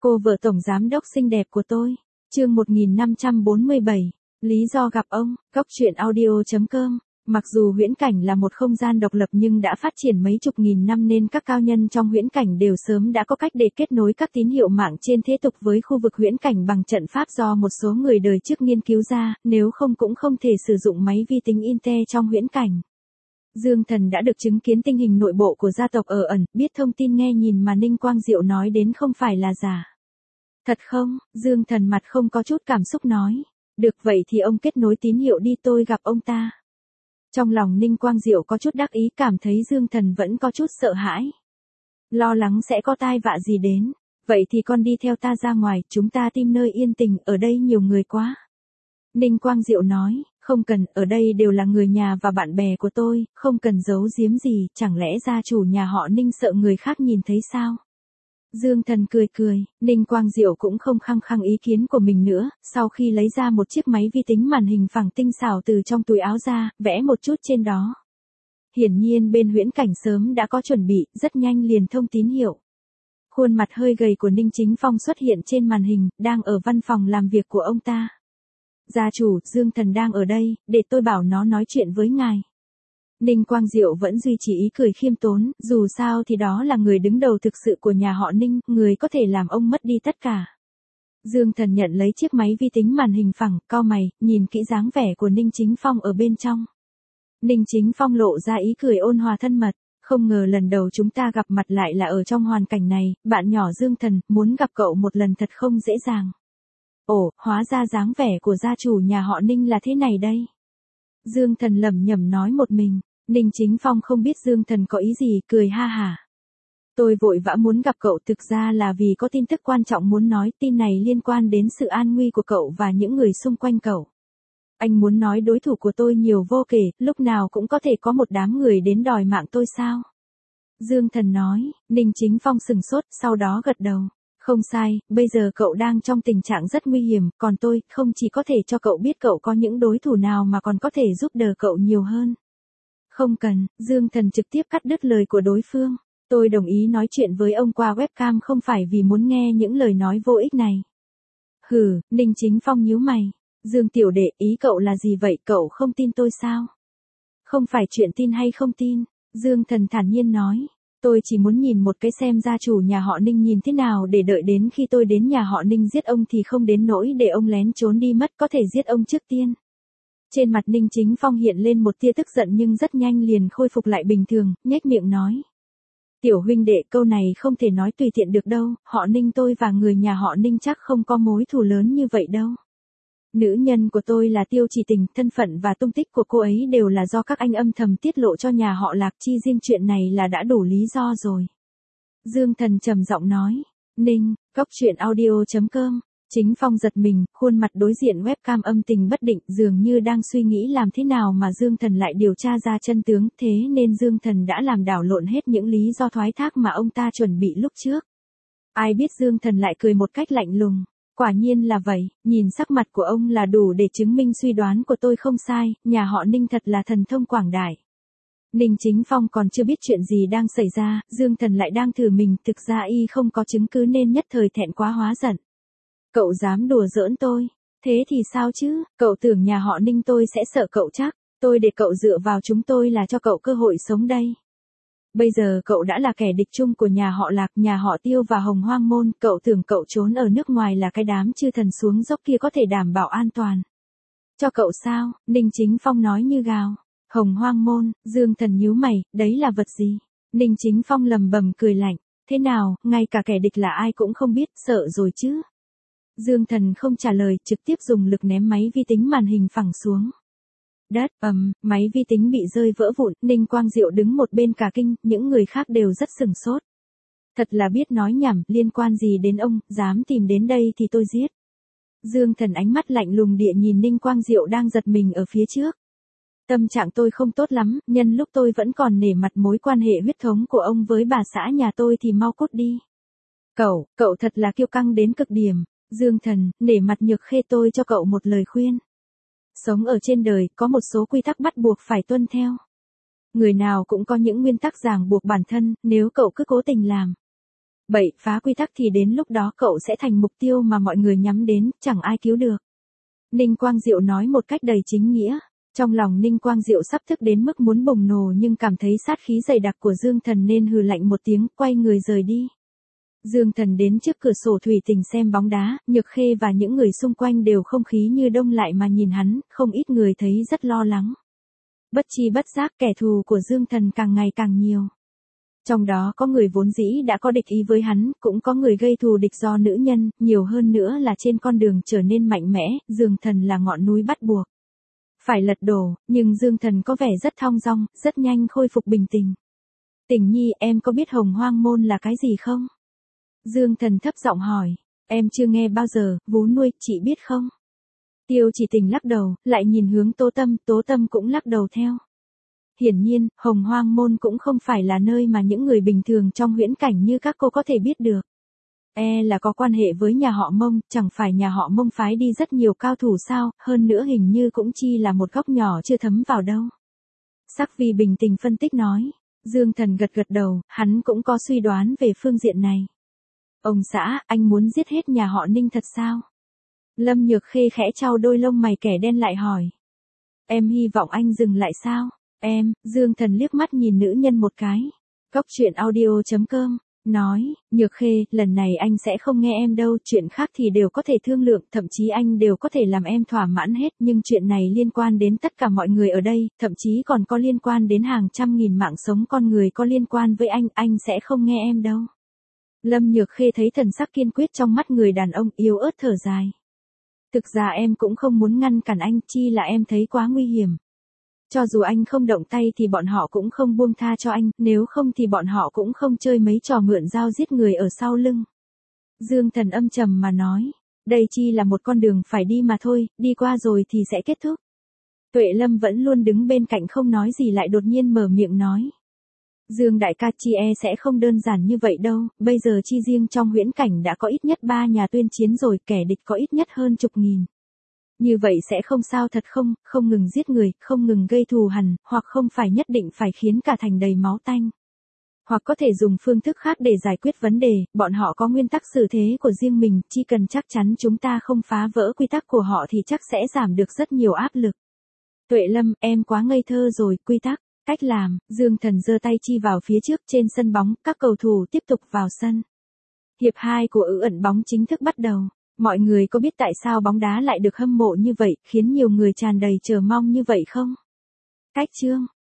Cô vợ tổng giám đốc xinh đẹp của tôi. Chương 1547. Lý do gặp ông. Góc truyện audio.com. Mặc dù huyễn cảnh là một không gian độc lập nhưng đã phát triển mấy chục nghìn năm nên các cao nhân trong huyễn cảnh đều sớm đã có cách để kết nối các tín hiệu mạng trên thế tục với khu vực huyễn cảnh bằng trận pháp do một số người đời trước nghiên cứu ra, nếu không cũng không thể sử dụng máy vi tính Inte trong huyễn cảnh. Dương Thần đã được chứng kiến tình hình nội bộ của gia tộc ở ẩn, biết thông tin nghe nhìn mà Ninh Quang Diệu nói đến không phải là giả. Thật không? Dương Thần mặt không có chút cảm xúc nói. Được vậy thì ông kết nối tín hiệu đi, tôi gặp ông ta. Trong lòng Ninh Quang Diệu có chút đắc ý, cảm thấy Dương Thần vẫn có chút sợ hãi. Lo lắng sẽ có tai vạ gì đến. Vậy thì con đi theo ta ra ngoài, chúng ta tìm nơi yên tĩnh, ở đây nhiều người quá. Ninh Quang Diệu nói, không cần, ở đây đều là người nhà và bạn bè của tôi, không cần giấu giếm gì, chẳng lẽ gia chủ nhà họ Ninh sợ người khác nhìn thấy sao? Dương Thần cười cười, Ninh Quang Diệu cũng không khăng khăng ý kiến của mình nữa, sau khi lấy ra một chiếc máy vi tính màn hình phẳng tinh xảo từ trong túi áo ra, vẽ một chút trên đó. Hiển nhiên bên huyễn cảnh sớm đã có chuẩn bị, rất nhanh liền thông tín hiệu. Khuôn mặt hơi gầy của Ninh Chính Phong xuất hiện trên màn hình, đang ở văn phòng làm việc của ông ta. Gia chủ, Dương Thần đang ở đây, để tôi bảo nó nói chuyện với ngài. Ninh Quang Diệu vẫn duy trì ý cười khiêm tốn, dù sao thì đó là người đứng đầu thực sự của nhà họ Ninh, người có thể làm ông mất đi tất cả. Dương Thần nhận lấy chiếc máy vi tính màn hình phẳng, cau mày, nhìn kỹ dáng vẻ của Ninh Chính Phong ở bên trong. Ninh Chính Phong lộ ra ý cười ôn hòa thân mật, không ngờ lần đầu chúng ta gặp mặt lại là ở trong hoàn cảnh này, bạn nhỏ Dương Thần, muốn gặp cậu một lần thật không dễ dàng. Ồ, hóa ra dáng vẻ của gia chủ nhà họ Ninh là thế này đây. Dương Thần lẩm nhẩm nói một mình. Ninh Chính Phong không biết Dương Thần có ý gì, cười ha hả. Tôi vội vã muốn gặp cậu, thực ra là vì có tin tức quan trọng muốn nói, tin này liên quan đến sự an nguy của cậu và những người xung quanh cậu. Anh muốn nói đối thủ của tôi nhiều vô kể, lúc nào cũng có thể có một đám người đến đòi mạng tôi sao? Dương Thần nói. Ninh Chính Phong sừng sốt, sau đó gật đầu. Không sai, bây giờ cậu đang trong tình trạng rất nguy hiểm, còn tôi, không chỉ có thể cho cậu biết cậu có những đối thủ nào mà còn có thể giúp đỡ cậu nhiều hơn. Không cần, Dương Thần trực tiếp cắt đứt lời của đối phương. Tôi đồng ý nói chuyện với ông qua webcam không phải vì muốn nghe những lời nói vô ích này. Hừ, Ninh Chính Phong nhíu mày. Dương tiểu đệ, ý cậu là gì vậy, cậu không tin tôi sao? Không phải chuyện tin hay không tin, Dương Thần thản nhiên nói. Tôi chỉ muốn nhìn một cái xem gia chủ nhà họ Ninh nhìn thế nào để đợi đến khi tôi đến nhà họ Ninh giết ông thì không đến nỗi để ông lén trốn đi mất, có thể giết ông trước tiên. Trên mặt Ninh Chính Phong hiện lên một tia tức giận nhưng rất nhanh liền khôi phục lại bình thường, nhếch miệng nói. Tiểu huynh đệ, câu này không thể nói tùy tiện được đâu, họ Ninh tôi và người nhà họ Ninh chắc không có mối thù lớn như vậy đâu. Nữ nhân của tôi là Tiêu Chỉ Tình, thân phận và tung tích của cô ấy đều là do các anh âm thầm tiết lộ cho nhà họ Lạc, chi riêng chuyện này là đã đủ lý do rồi. Dương Thần trầm giọng nói. Ninh, góc truyện audio.com. Chính Phong giật mình, khuôn mặt đối diện webcam âm tình bất định, dường như đang suy nghĩ làm thế nào mà Dương Thần lại điều tra ra chân tướng, thế nên Dương Thần đã làm đảo lộn hết những lý do thoái thác mà ông ta chuẩn bị lúc trước. Ai biết Dương Thần lại cười một cách lạnh lùng. Quả nhiên là vậy, nhìn sắc mặt của ông là đủ để chứng minh suy đoán của tôi không sai, nhà họ Ninh thật là thần thông quảng đại. Ninh Chính Phong còn chưa biết chuyện gì đang xảy ra, Dương Thần lại đang thử mình, thực ra y không có chứng cứ nên nhất thời thẹn quá hóa giận. Cậu dám đùa giỡn tôi, thế thì sao chứ, cậu tưởng nhà họ Ninh tôi sẽ sợ cậu chắc, tôi để cậu dựa vào chúng tôi là cho cậu cơ hội sống đây. Bây giờ cậu đã là kẻ địch chung của nhà họ Lạc, nhà họ Tiêu và Hồng Hoang Môn, cậu tưởng cậu trốn ở nước ngoài là cái đám chư thần xuống dốc kia có thể đảm bảo an toàn. Cho cậu sao? Ninh Chính Phong nói như gào. Hồng Hoang Môn, Dương Thần nhíu mày, đấy là vật gì? Ninh Chính Phong lầm bầm cười lạnh, thế nào, ngay cả kẻ địch là ai cũng không biết, sợ rồi chứ? Dương Thần không trả lời, trực tiếp dùng lực ném máy vi tính màn hình phẳng xuống. Đất, máy vi tính bị rơi vỡ vụn, Ninh Quang Diệu đứng một bên cả kinh, những người khác đều rất sừng sốt. Thật là biết nói nhảm, liên quan gì đến ông, dám tìm đến đây thì tôi giết. Dương Thần ánh mắt lạnh lùng địa nhìn Ninh Quang Diệu đang giật mình ở phía trước. Tâm trạng tôi không tốt lắm, nhân lúc tôi vẫn còn nể mặt mối quan hệ huyết thống của ông với bà xã nhà tôi thì mau cút đi. Cậu thật là kiêu căng đến cực điểm. Dương Thần, nể mặt Nhược Khê tôi cho cậu một lời khuyên. Sống ở trên đời, có một số quy tắc bắt buộc phải tuân theo. Người nào cũng có những nguyên tắc ràng buộc bản thân, nếu cậu cứ cố tình làm Bậy phá quy tắc thì đến lúc đó cậu sẽ thành mục tiêu mà mọi người nhắm đến, chẳng ai cứu được. Ninh Quang Diệu nói một cách đầy chính nghĩa. Trong lòng Ninh Quang Diệu sắp tức đến mức muốn bùng nổ nhưng cảm thấy sát khí dày đặc của Dương Thần nên hừ lạnh một tiếng, quay người rời đi. Dương Thần đến trước cửa sổ thủy tinh xem bóng đá, Nhược Khê và những người xung quanh đều không khí như đông lại mà nhìn hắn, không ít người thấy rất lo lắng. Bất chi bất giác kẻ thù của Dương Thần càng ngày càng nhiều. Trong đó có người vốn dĩ đã có địch ý với hắn, cũng có người gây thù địch do nữ nhân, nhiều hơn nữa là trên con đường trở nên mạnh mẽ, Dương Thần là ngọn núi bắt buộc. Phải lật đổ, nhưng Dương Thần có vẻ rất thong dong, rất nhanh khôi phục bình tĩnh. Tình Nhi, em có biết Hồng Hoang Môn là cái gì không? Dương Thần thấp giọng hỏi. Em chưa nghe bao giờ, vú nuôi, chị biết không? Tiêu Chỉ Tình lắc đầu, lại nhìn hướng Tố Tâm cũng lắc đầu theo. Hiển nhiên, Hồng Hoang Môn cũng không phải là nơi mà những người bình thường trong huyễn cảnh như các cô có thể biết được. Là có quan hệ với nhà họ Mông, chẳng phải nhà họ Mông phái đi rất nhiều cao thủ sao, hơn nữa hình như cũng chỉ là một góc nhỏ chưa thấm vào đâu. Sắc Vi bình tĩnh phân tích nói. Dương Thần gật đầu, hắn cũng có suy đoán về phương diện này. Ông xã, anh muốn giết hết nhà họ Ninh thật sao? Lâm Nhược Khê khẽ chau đôi lông mày kẻ đen lại hỏi. Em hy vọng anh dừng lại sao? Dương Thần liếc mắt nhìn nữ nhân một cái. Góc chuyện audio.com nói, Nhược Khê, lần này anh sẽ không nghe em đâu, chuyện khác thì đều có thể thương lượng, thậm chí anh đều có thể làm em thỏa mãn hết, nhưng chuyện này liên quan đến tất cả mọi người ở đây, thậm chí còn có liên quan đến hàng trăm nghìn mạng sống con người có liên quan với anh sẽ không nghe em đâu. Lâm Nhược Khê thấy thần sắc kiên quyết trong mắt người đàn ông, yếu ớt thở dài. Thực ra em cũng không muốn ngăn cản anh, chi là em thấy quá nguy hiểm. Cho dù anh không động tay thì bọn họ cũng không buông tha cho anh, nếu không thì bọn họ cũng không chơi mấy trò mượn dao giết người ở sau lưng. Dương Thần âm trầm mà nói, đây chi là một con đường phải đi mà thôi, đi qua rồi thì sẽ kết thúc. Tuệ Lâm vẫn luôn đứng bên cạnh không nói gì lại đột nhiên mở miệng nói. Dương đại ca, chi sẽ không đơn giản như vậy đâu, bây giờ chi riêng trong huyễn cảnh đã có ít nhất 3 nhà tuyên chiến rồi, kẻ địch có ít nhất hơn chục nghìn. Như vậy sẽ không sao thật không ngừng giết người, không ngừng gây thù hằn, hoặc không phải nhất định phải khiến cả thành đầy máu tanh. Hoặc có thể dùng phương thức khác để giải quyết vấn đề, bọn họ có nguyên tắc xử thế của riêng mình, chỉ cần chắc chắn chúng ta không phá vỡ quy tắc của họ thì chắc sẽ giảm được rất nhiều áp lực. Tuệ Lâm, em quá ngây thơ rồi, quy tắc, cách làm, Dương Thần giơ tay chi vào phía trước trên sân bóng, các cầu thủ tiếp tục vào sân. Hiệp 2 của ẩn bóng chính thức bắt đầu. Mọi người có biết tại sao bóng đá lại được hâm mộ như vậy, khiến nhiều người tràn đầy chờ mong như vậy không? Cách chương